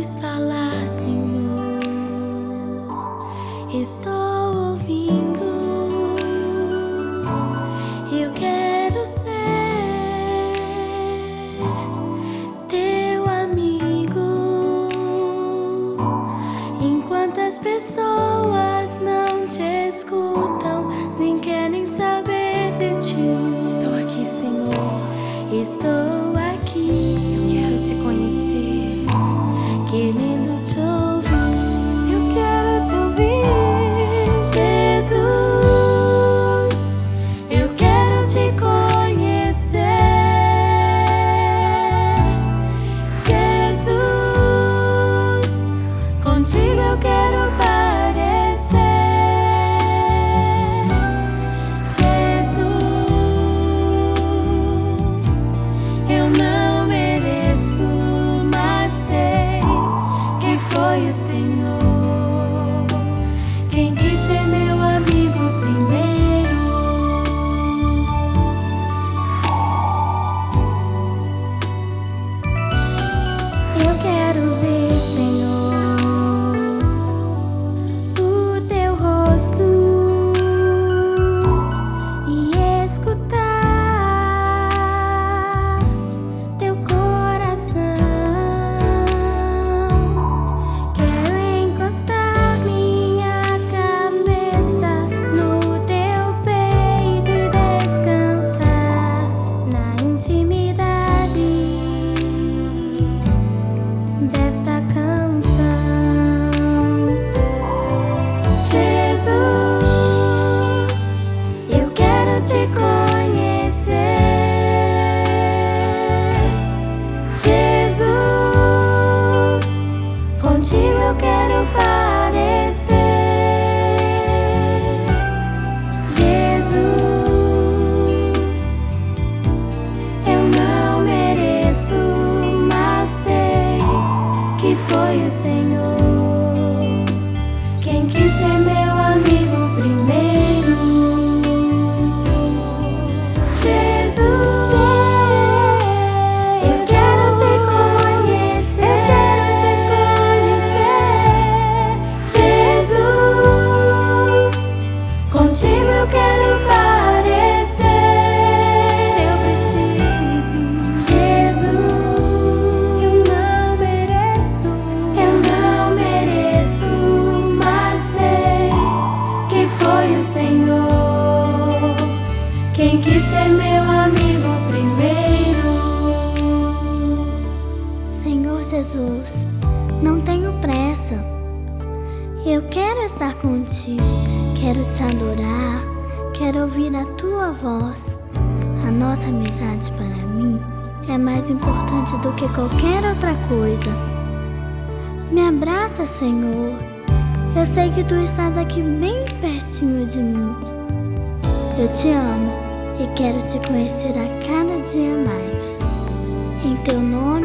podes falar, Senhor. Estou ouvindo. Eu quero ser teu amigo. Enquanto as pessoas não te escutam, nem querem saber de ti. Estou aqui, Senhor. Estou aqui. Eu quero te conhecer, querendo te ouvir. eu quero te ouvir, Jesus, eu quero te conhecer. Jesus, contigo eu quero parecer. Jesus, eu não mereço, mas sei que foi o Senhor quem quis ser meu amigo primeiro. Eu quero ver, Senhor, o teu rosto e escutar teu coração. Quero encostar minha cabeça no teu peito e descansar na intimidade desta canção. Jesus, eu quero te conhecer. Jesus, contigo eu quero parecer. Jesus, eu não mereço, mas sei que foi o Senhor quem quis ser meu amigo primeiro. Jesus, eu quero te conhecer. Jesus, contigo eu quero parecer. Eu preciso. Jesus, eu não mereço, mas sei que foi o Senhor quem quis ser meu amigo primeiro. Senhor Jesus, não tenho pressa. Eu quero estar contigo, quero te adorar, quero ouvir a tua voz. A nossa amizade para mim é mais importante do que qualquer outra coisa. Me abraça, Senhor. Eu sei que tu estás aqui bem pertinho de mim. Eu te amo e quero te conhecer a cada dia mais. Em teu nome